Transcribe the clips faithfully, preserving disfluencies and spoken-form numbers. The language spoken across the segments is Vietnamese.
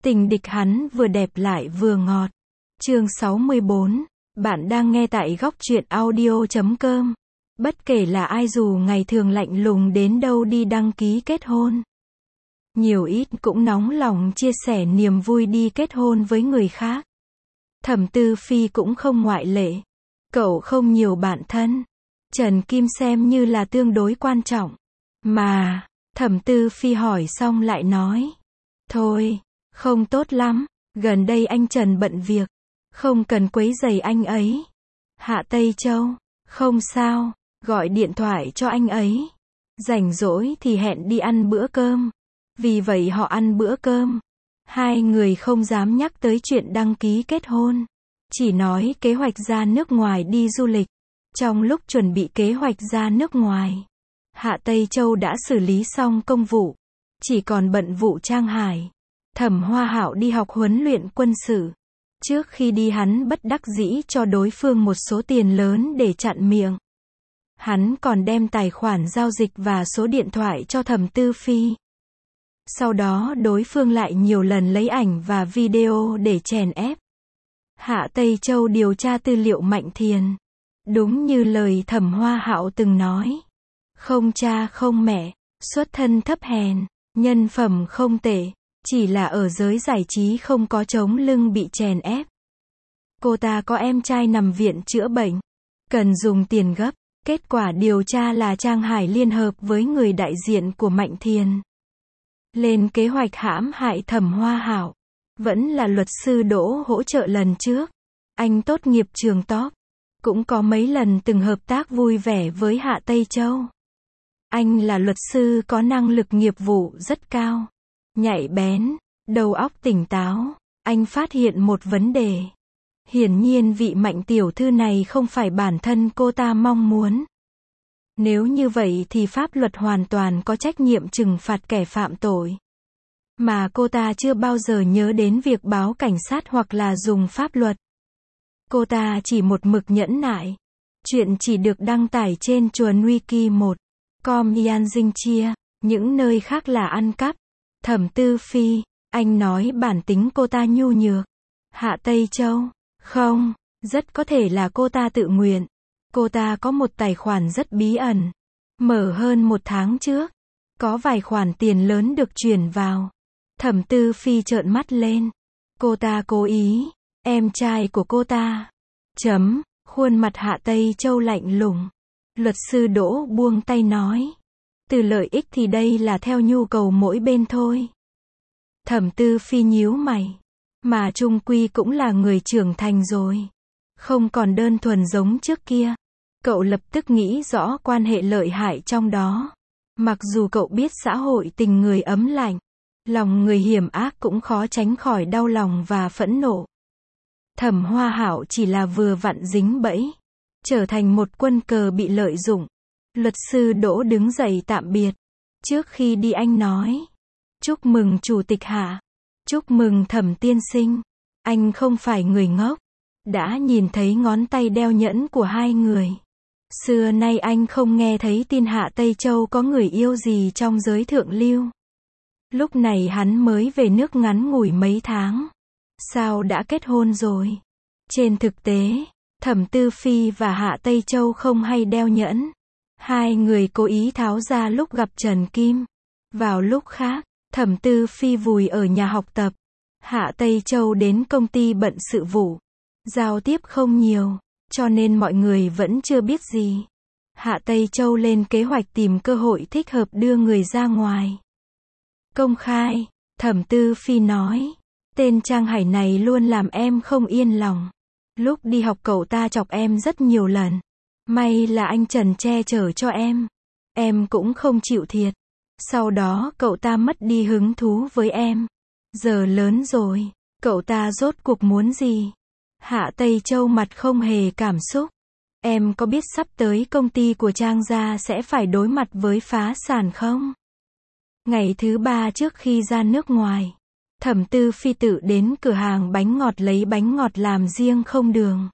Tình địch hắn vừa đẹp lại vừa ngọt. Chương sáu mươi bốn. Bạn đang nghe tại góc truyện audio chấm com. Bất kể là ai dù ngày thường lạnh lùng đến đâu đi đăng ký kết hôn, nhiều ít cũng nóng lòng chia sẻ niềm vui đi kết hôn với người khác. Thẩm Tư Phi cũng không ngoại lệ. Cậu không nhiều bạn thân. Trần Kim xem như là tương đối quan trọng. Mà, Thẩm Tư Phi hỏi xong lại nói. Thôi, không tốt lắm, gần đây anh Trần bận việc, không cần quấy rầy anh ấy. Hạ Tây Châu, không sao, gọi điện thoại cho anh ấy. Rảnh rỗi thì hẹn đi ăn bữa cơm. Vì vậy họ ăn bữa cơm. Hai người không dám nhắc tới chuyện đăng ký kết hôn. Chỉ nói kế hoạch ra nước ngoài đi du lịch. Trong lúc chuẩn bị kế hoạch ra nước ngoài, Hạ Tây Châu đã xử lý xong công vụ. Chỉ còn bận vụ Trang Hải. Thẩm Hoa Hạo đi học huấn luyện quân sự. Trước khi đi hắn bất đắc dĩ cho đối phương một số tiền lớn để chặn miệng. Hắn còn đem tài khoản giao dịch và số điện thoại cho Thẩm Tư Phi. Sau đó đối phương lại nhiều lần lấy ảnh và video để chèn ép. Hạ Tây Châu điều tra tư liệu Mạnh Thiền. Đúng như lời Thẩm Hoa Hạo từng nói. Không cha không mẹ, xuất thân thấp hèn, nhân phẩm không tệ, chỉ là ở giới giải trí không có chống lưng bị chèn ép. Cô ta có em trai nằm viện chữa bệnh, cần dùng tiền gấp. Kết quả điều tra là Trang Hải liên hợp với người đại diện của Mạnh Thiền lên kế hoạch hãm hại Thẩm Hoa Hạo. Vẫn là luật sư Đỗ hỗ trợ lần trước. Anh tốt nghiệp trường top, cũng có mấy lần từng hợp tác vui vẻ với Hạ Tây Châu. Anh là luật sư có năng lực nghiệp vụ rất cao, nhạy bén, đầu óc tỉnh táo. Anh phát hiện một vấn đề. Hiển nhiên vị Mạnh tiểu thư này không phải bản thân cô ta mong muốn. Nếu như vậy thì pháp luật hoàn toàn có trách nhiệm trừng phạt kẻ phạm tội. Mà cô ta chưa bao giờ nhớ đến việc báo cảnh sát hoặc là dùng pháp luật. Cô ta chỉ một mực nhẫn nại. Chuyện chỉ được đăng tải trên chuồn wiki một com Yan Dinh Chia, những nơi khác là ăn cắp. Thẩm Tư Phi, anh nói bản tính cô ta nhu nhược. Hạ Tây Châu, không, rất có thể là cô ta tự nguyện. Cô ta có một tài khoản rất bí ẩn, mở hơn một tháng trước. Có vài khoản tiền lớn được chuyển vào. Thẩm Tư Phi trợn mắt lên. Cô ta cố ý, em trai của cô ta. Chấm, khuôn mặt Hạ Tây Châu lạnh lùng. Luật sư Đỗ buông tay nói. Từ lợi ích thì đây là theo nhu cầu mỗi bên thôi. Thẩm Tư Phi nhíu mày. Mà chung quy cũng là người trưởng thành rồi. Không còn đơn thuần giống trước kia. Cậu lập tức nghĩ rõ quan hệ lợi hại trong đó. Mặc dù cậu biết xã hội tình người ấm lạnh, lòng người hiểm ác cũng khó tránh khỏi đau lòng và phẫn nộ. Thẩm Hoa Hạo chỉ là vừa vặn dính bẫy, trở thành một quân cờ bị lợi dụng. Luật sư Đỗ đứng dậy tạm biệt. Trước khi đi anh nói. Chúc mừng Chủ tịch Hạ. Chúc mừng Thẩm tiên sinh. Anh không phải người ngốc. Đã nhìn thấy ngón tay đeo nhẫn của hai người. Xưa nay anh không nghe thấy tin Hạ Tây Châu có người yêu gì trong giới thượng lưu. Lúc này hắn mới về nước ngắn ngủi mấy tháng. Sao đã kết hôn rồi? Trên thực tế, Thẩm Tư Phi và Hạ Tây Châu không hay đeo nhẫn. Hai người cố ý tháo ra lúc gặp Trần Kim. Vào lúc khác, Thẩm Tư Phi vùi ở nhà học tập. Hạ Tây Châu đến công ty bận sự vụ. Giao tiếp không nhiều, cho nên mọi người vẫn chưa biết gì. Hạ Tây Châu lên kế hoạch tìm cơ hội thích hợp đưa người ra ngoài. Công khai, Thẩm Tư Phi nói. Tên Trang Hải này luôn làm em không yên lòng. Lúc đi học cậu ta chọc em rất nhiều lần. May là anh Trần che chở cho em. Em cũng không chịu thiệt. Sau đó cậu ta mất đi hứng thú với em. Giờ lớn rồi, cậu ta rốt cuộc muốn gì? Hạ Tây Châu mặt không hề cảm xúc. Em có biết sắp tới công ty của Trang gia sẽ phải đối mặt với phá sản không? Ngày thứ ba trước khi ra nước ngoài, Thẩm Tư Phi tự đến cửa hàng bánh ngọt lấy bánh ngọt làm riêng không đường.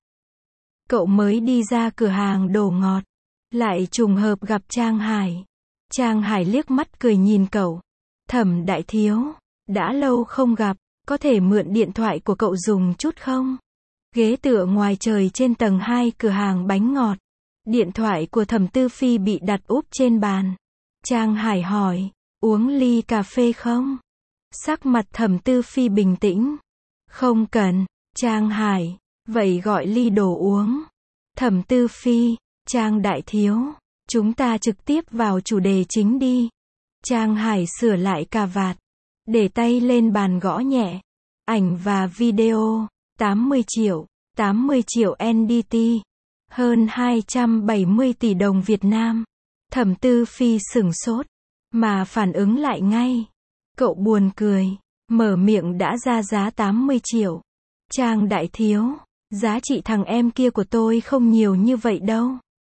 Cậu mới đi ra cửa hàng đồ ngọt, lại trùng hợp gặp Trang Hải. Trang Hải liếc mắt cười nhìn cậu. Thẩm đại thiếu, đã lâu không gặp, Có thể mượn điện thoại của cậu dùng chút không? Ghế tựa ngoài trời trên tầng hai cửa hàng bánh ngọt. Điện thoại của Thẩm Tư Phi bị đặt úp trên bàn. Trang Hải hỏi, uống ly cà phê không? Sắc mặt Thẩm Tư Phi bình tĩnh. Không cần. Trang Hải, vậy gọi ly đồ uống. Thẩm Tư Phi, Trang đại thiếu, chúng ta trực tiếp vào chủ đề chính đi. Trang Hải sửa lại cà vạt, để tay lên bàn gõ nhẹ. Ảnh và video, tám mươi triệu, tám mươi triệu en đê tê, hơn hai trăm bảy mươi tỷ đồng Việt Nam. Thẩm Tư Phi sửng sốt, mà phản ứng lại ngay. Cậu buồn cười, mở miệng đã ra giá tám mươi triệu. Trang đại thiếu, giá trị thằng em kia của tôi không nhiều như vậy đâu.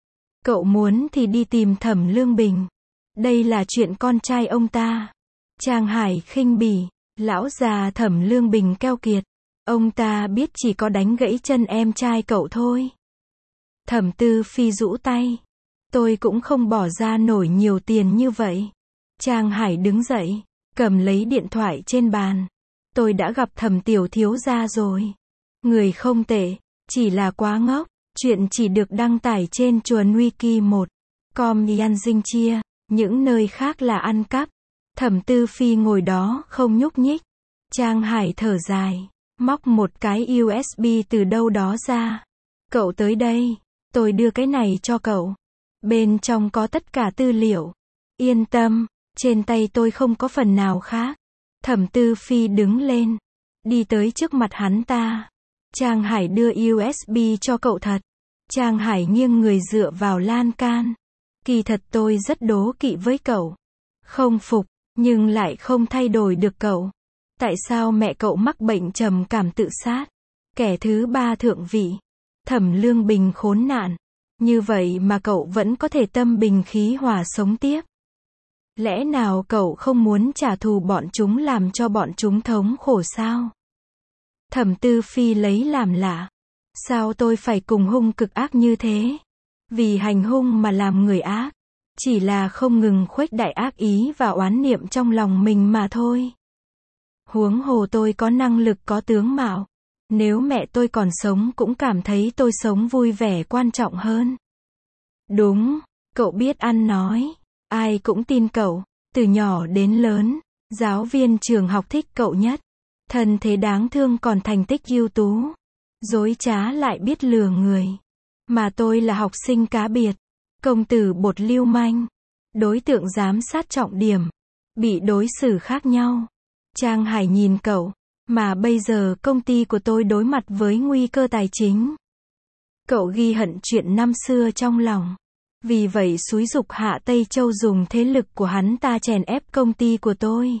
Cậu muốn thì đi tìm Thẩm Lương Bình. Đây là chuyện con trai ông ta. Trang Hải khinh bỉ, lão già Thẩm Lương Bình keo kiệt. Ông ta biết chỉ có đánh gãy chân em trai cậu thôi. Thẩm Tư Phi rũ tay. Tôi cũng không bỏ ra nổi nhiều tiền như vậy. Trang Hải đứng dậy, cầm lấy điện thoại trên bàn. Tôi đã gặp Thẩm tiểu thiếu gia rồi. Người không tệ, chỉ là quá ngốc. Chuyện chỉ được đăng tải trên chuồn wiki một com Yan Dinh Chia, những nơi khác là ăn cắp. Thẩm Tư Phi ngồi đó không nhúc nhích. Trang Hải thở dài, móc một cái u ét bê từ đâu đó ra. Cậu tới đây, tôi đưa cái này cho cậu. Bên trong có tất cả tư liệu. Yên tâm, trên tay tôi không có phần nào khác. Thẩm Tư Phi đứng lên, đi tới trước mặt hắn ta. Trang Hải đưa u ét bê cho cậu thật. Trang Hải nghiêng người dựa vào lan can. Kỳ thật tôi rất đố kỵ với cậu. Không phục, nhưng lại không thay đổi được cậu. Tại sao mẹ cậu mắc bệnh trầm cảm tự sát? Kẻ thứ ba thượng vị. Thẩm Lương Bình khốn nạn. Như vậy mà cậu vẫn có thể tâm bình khí hòa sống tiếp. Lẽ nào cậu không muốn trả thù bọn chúng làm cho bọn chúng thống khổ sao? Thẩm Tư Phi lấy làm lạ. Sao tôi phải cùng hung cực ác như thế? Vì hành hung mà làm người ác. Chỉ là không ngừng khuếch đại ác ý và oán niệm trong lòng mình mà thôi. Huống hồ tôi có năng lực có tướng mạo. Nếu mẹ tôi còn sống cũng cảm thấy tôi sống vui vẻ quan trọng hơn. Đúng, cậu biết ăn nói. Ai cũng tin cậu. Từ nhỏ đến lớn, giáo viên trường học thích cậu nhất. Thân thế đáng thương còn thành tích ưu tú. Dối trá lại biết lừa người. Mà tôi là học sinh cá biệt. Công tử bột lưu manh. Đối tượng giám sát trọng điểm. Bị đối xử khác nhau. Trang Hải nhìn cậu. Mà bây giờ công ty của tôi đối mặt với nguy cơ tài chính. Cậu ghi hận chuyện năm xưa trong lòng. Vì vậy xúi giục Hạ Tây Châu dùng thế lực của hắn ta chèn ép công ty của tôi.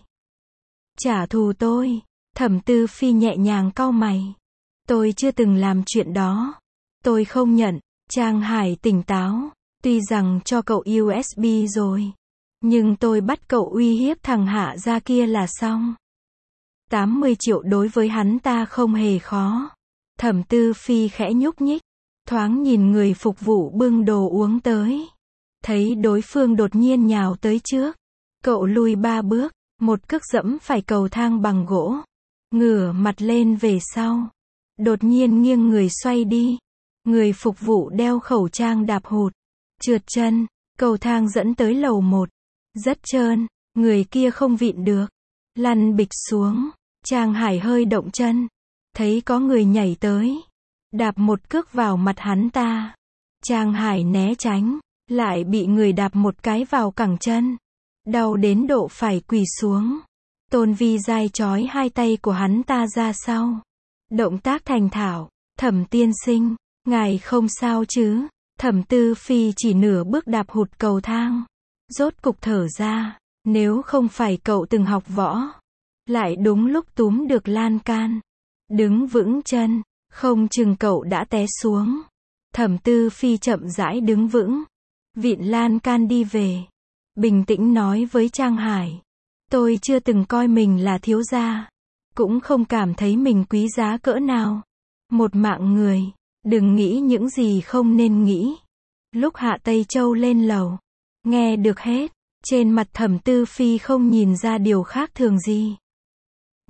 Trả thù tôi. Thẩm Tư Phi nhẹ nhàng cau mày. Tôi chưa từng làm chuyện đó. Tôi không nhận. Trang Hải tỉnh táo. Tuy rằng cho cậu u ét bê rồi. Nhưng tôi bắt cậu uy hiếp thằng Hạ gia kia là xong. tám mươi triệu đối với hắn ta không hề khó. Thẩm Tư Phi khẽ nhúc nhích. Thoáng nhìn người phục vụ bưng đồ uống tới. Thấy đối phương đột nhiên nhào tới trước. Cậu lùi ba bước. Một cước dẫm phải cầu thang bằng gỗ. Ngửa mặt lên về sau. Đột nhiên nghiêng người xoay đi. Người phục vụ đeo khẩu trang đạp hụt. Trượt chân. Cầu thang dẫn tới lầu một. Rất trơn. Người kia không vịn được. Lăn bịch xuống. Trang Hải hơi động chân. Thấy có người nhảy tới. Đạp một cước vào mặt hắn ta. Trang Hải né tránh. Lại bị người đạp một cái vào cẳng chân. Đau đến độ phải quỳ xuống. Tôn Vi dai chói hai tay của hắn ta ra sau. Động tác thành thạo. Thẩm tiên sinh, ngài không sao chứ? Thẩm Tư Phi chỉ nửa bước đạp hụt cầu thang. Rốt cục thở ra. Nếu không phải cậu từng học võ. Lại đúng lúc túm được lan can. Đứng vững chân. Không chừng cậu đã té xuống. Thẩm Tư Phi chậm rãi đứng vững. Vịn lan can đi về. Bình tĩnh nói với Trang Hải. Tôi chưa từng coi mình là thiếu gia. Cũng không cảm thấy mình quý giá cỡ nào. Một mạng người. Đừng nghĩ những gì không nên nghĩ. Lúc Hạ Tây Châu lên lầu. Nghe được hết. Trên mặt Thẩm Tư Phi không nhìn ra điều khác thường gì.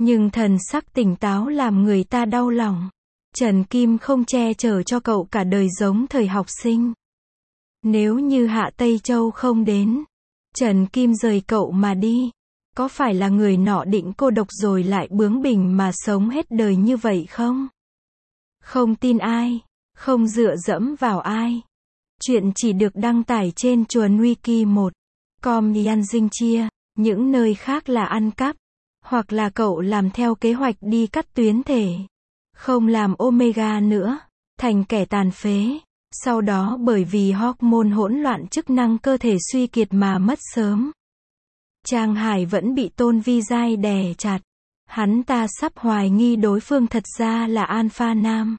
Nhưng thần sắc tỉnh táo làm người ta đau lòng. Trần Kim không che chở cho cậu cả đời giống thời học sinh. Nếu như Hạ Tây Châu không đến, Trần Kim rời cậu mà đi, có phải là người nọ định cô độc rồi lại bướng bỉnh mà sống hết đời như vậy không? Không tin ai, không dựa dẫm vào ai. Chuyện chỉ được đăng tải trên Chuồn Wiki một com Yan Dinh Chia, những nơi khác là ăn cắp, hoặc là cậu làm theo kế hoạch đi cắt tuyến thể, không làm Omega nữa, thành kẻ tàn phế, sau đó bởi vì hormone hỗn loạn chức năng cơ thể suy kiệt mà mất sớm. Trang Hải vẫn bị Tôn Vi Giai đè chặt. Hắn ta sắp hoài nghi đối phương thật ra là Alpha Nam.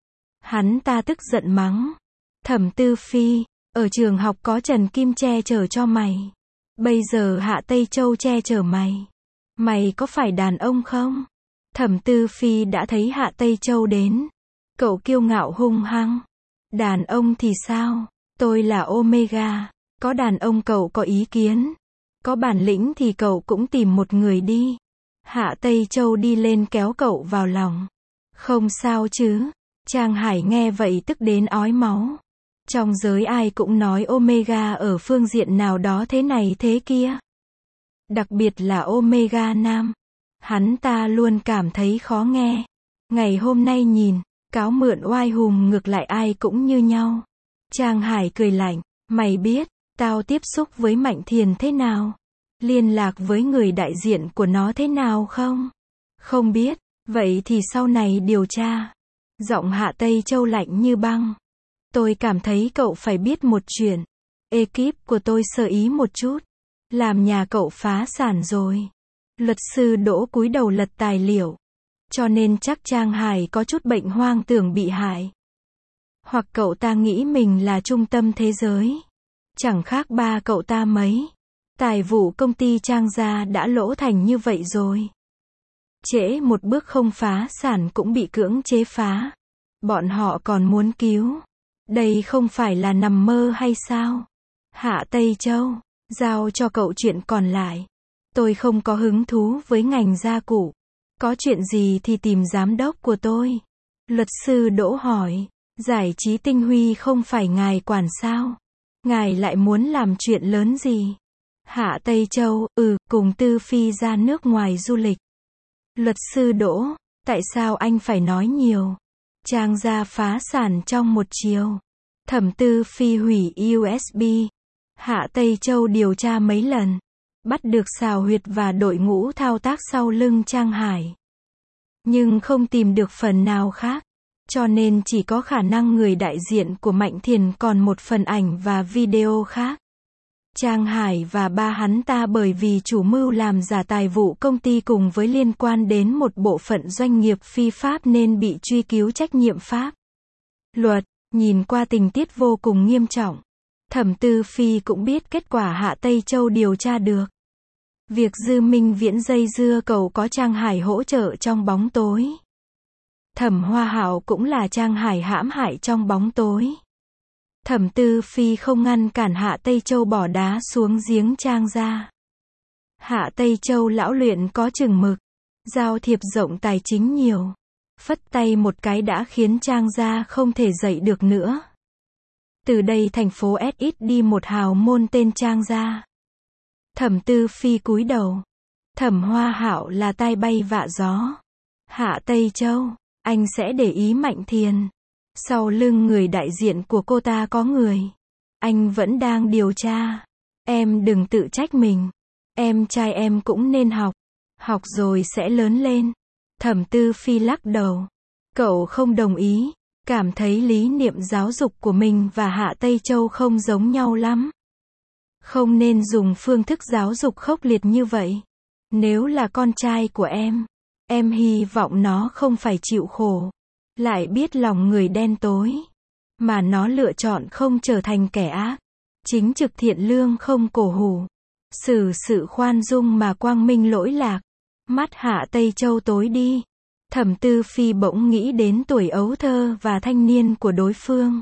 Hắn ta tức giận mắng. Thẩm Tư Phi, ở trường học có Trần Kim che chở cho mày. Bây giờ Hạ Tây Châu che chở mày. Mày có phải đàn ông không? Thẩm Tư Phi đã thấy Hạ Tây Châu đến. Cậu kiêu ngạo hung hăng. Đàn ông thì sao? Tôi là Omega. Có đàn ông cậu có ý kiến. Có bản lĩnh thì cậu cũng tìm một người đi. Hạ Tây Châu đi lên kéo cậu vào lòng. Không sao chứ. Trang Hải nghe vậy tức đến ói máu. Trong giới ai cũng nói Omega ở phương diện nào đó thế này thế kia. Đặc biệt là Omega Nam. Hắn ta luôn cảm thấy khó nghe. Ngày hôm nay nhìn, cáo mượn oai hùng ngược lại ai cũng như nhau. Trang Hải cười lạnh. Mày biết, tao tiếp xúc với Mạnh Thiền thế nào? Liên lạc với người đại diện của nó thế nào không? Không biết, vậy thì sau này điều tra. Giọng Hạ Tây Châu lạnh như băng. Tôi cảm thấy cậu phải biết một chuyện. Ekip của tôi sơ ý một chút. Làm nhà cậu phá sản rồi. Luật sư Đỗ cúi đầu lật tài liệu. Cho nên chắc Trang Hải có chút bệnh hoang tưởng bị hại. Hoặc cậu ta nghĩ mình là trung tâm thế giới. Chẳng khác ba cậu ta mấy. Tài vụ công ty Trang gia đã lỗ thành như vậy rồi. Trễ một bước không phá sản cũng bị cưỡng chế phá. Bọn họ còn muốn cứu. Đây không phải là nằm mơ hay sao? Hạ Tây Châu, giao cho cậu chuyện còn lại. Tôi không có hứng thú với ngành gia cụ. Có chuyện gì thì tìm giám đốc của tôi. Luật sư Đỗ hỏi. Giải trí Tinh Huy không phải ngài quản sao? Ngài lại muốn làm chuyện lớn gì? Hạ Tây Châu, ừ, cùng Tư Phi ra nước ngoài du lịch. Luật sư Đỗ, tại sao anh phải nói nhiều? Trang gia phá sản trong một chiều. Thẩm Tư Phi hủy u ét bê. Hạ Tây Châu điều tra mấy lần. Bắt được xào huyệt và đội ngũ thao tác sau lưng Trang Hải. Nhưng không tìm được phần nào khác. Cho nên chỉ có khả năng người đại diện của Mạnh Thiền còn một phần ảnh và video khác. Trang Hải và ba hắn ta bởi vì chủ mưu làm giả tài vụ công ty cùng với liên quan đến một bộ phận doanh nghiệp phi pháp nên bị truy cứu trách nhiệm pháp luật. Nhìn qua tình tiết vô cùng nghiêm trọng. Thẩm Tư Phi cũng biết kết quả Hạ Tây Châu điều tra được. Việc Dư Minh Viễn dây dưa cầu có Trang Hải hỗ trợ trong bóng tối. Thẩm Hoa Hạo cũng là Trang Hải hãm hại trong bóng tối. Thẩm Tư Phi không ngăn cản Hạ Tây Châu bỏ đá xuống giếng Trang gia. Hạ Tây Châu lão luyện có chừng mực, giao thiệp rộng tài chính nhiều. Phất tay một cái đã khiến Trang gia không thể dậy được nữa. Từ đây thành phố ét ít đi một hào môn tên Trang gia. Thẩm Tư Phi cúi đầu. Thẩm Hoa Hạo là tai bay vạ gió. Hạ Tây Châu, anh sẽ để ý Mạnh Thiền. Sau lưng người đại diện của cô ta có người. Anh vẫn đang điều tra. Em đừng tự trách mình. Em trai em cũng nên học. Học rồi sẽ lớn lên. Thẩm Tư Phi lắc đầu. Cậu không đồng ý. Cảm thấy lý niệm giáo dục của mình và Hạ Tây Châu không giống nhau lắm. Không nên dùng phương thức giáo dục khốc liệt như vậy. Nếu là con trai của em, em hy vọng nó không phải chịu khổ. Lại biết lòng người đen tối. Mà nó lựa chọn không trở thành kẻ ác. Chính trực thiện lương không cổ hủ. Xử sự khoan dung mà quang minh lỗi lạc. Mắt Hạ Tây Châu tối đi. Thẩm Tư Phi bỗng nghĩ đến tuổi ấu thơ và thanh niên của đối phương.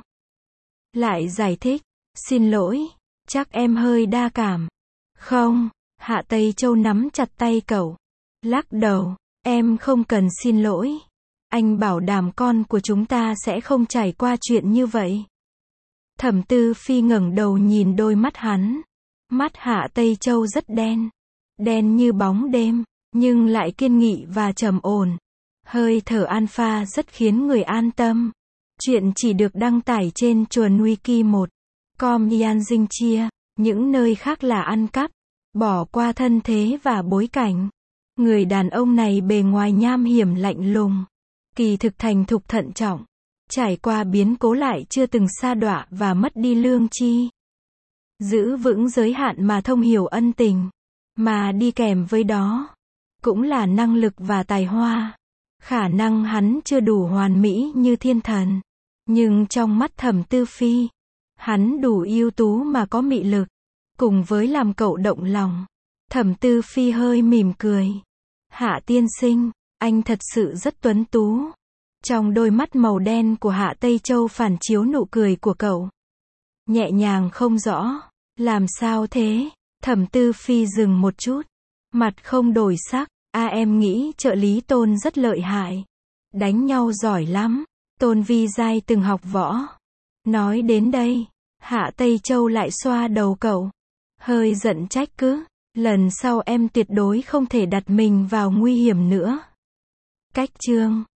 Lại giải thích. Xin lỗi. Chắc em hơi đa cảm. Không. Hạ Tây Châu nắm chặt tay cậu. Lắc đầu. Em không cần xin lỗi. Anh bảo đảm con của chúng ta sẽ không trải qua chuyện như vậy. Thẩm Tư Phi ngẩng đầu nhìn đôi mắt hắn. Mắt Hạ Tây Châu rất đen. Đen như bóng đêm, nhưng lại kiên nghị và trầm ổn. Hơi thở alpha rất khiến người an tâm. Chuyện chỉ được đăng tải trên Chuồn Wiki một com Yan Dinh Chia. Những nơi khác là ăn cắp. Bỏ qua thân thế và bối cảnh. Người đàn ông này bề ngoài nham hiểm lạnh lùng. Kỳ thực thành thục thận trọng. Trải qua biến cố lại chưa từng sa đọa và mất đi lương tri. Giữ vững giới hạn mà thông hiểu ân tình. Mà đi kèm với đó cũng là năng lực và tài hoa. Khả năng hắn chưa đủ hoàn mỹ như thiên thần. Nhưng trong mắt Thẩm Tư Phi, hắn đủ ưu tú mà có mị lực. Cùng với làm cậu động lòng. Thẩm Tư Phi hơi mỉm cười. Hạ tiên sinh, anh thật sự rất tuấn tú. Trong đôi mắt màu đen của Hạ Tây Châu phản chiếu nụ cười của cậu. Nhẹ nhàng không rõ. Làm sao thế? Thẩm Tư Phi dừng một chút. Mặt không đổi sắc. A em nghĩ trợ lý Tôn rất lợi hại. Đánh nhau giỏi lắm. Tôn Vi Giai từng học võ. Nói đến đây, Hạ Tây Châu lại xoa đầu cậu. Hơi giận trách cứ. Lần sau em tuyệt đối không thể đặt mình vào nguy hiểm nữa. Cách chương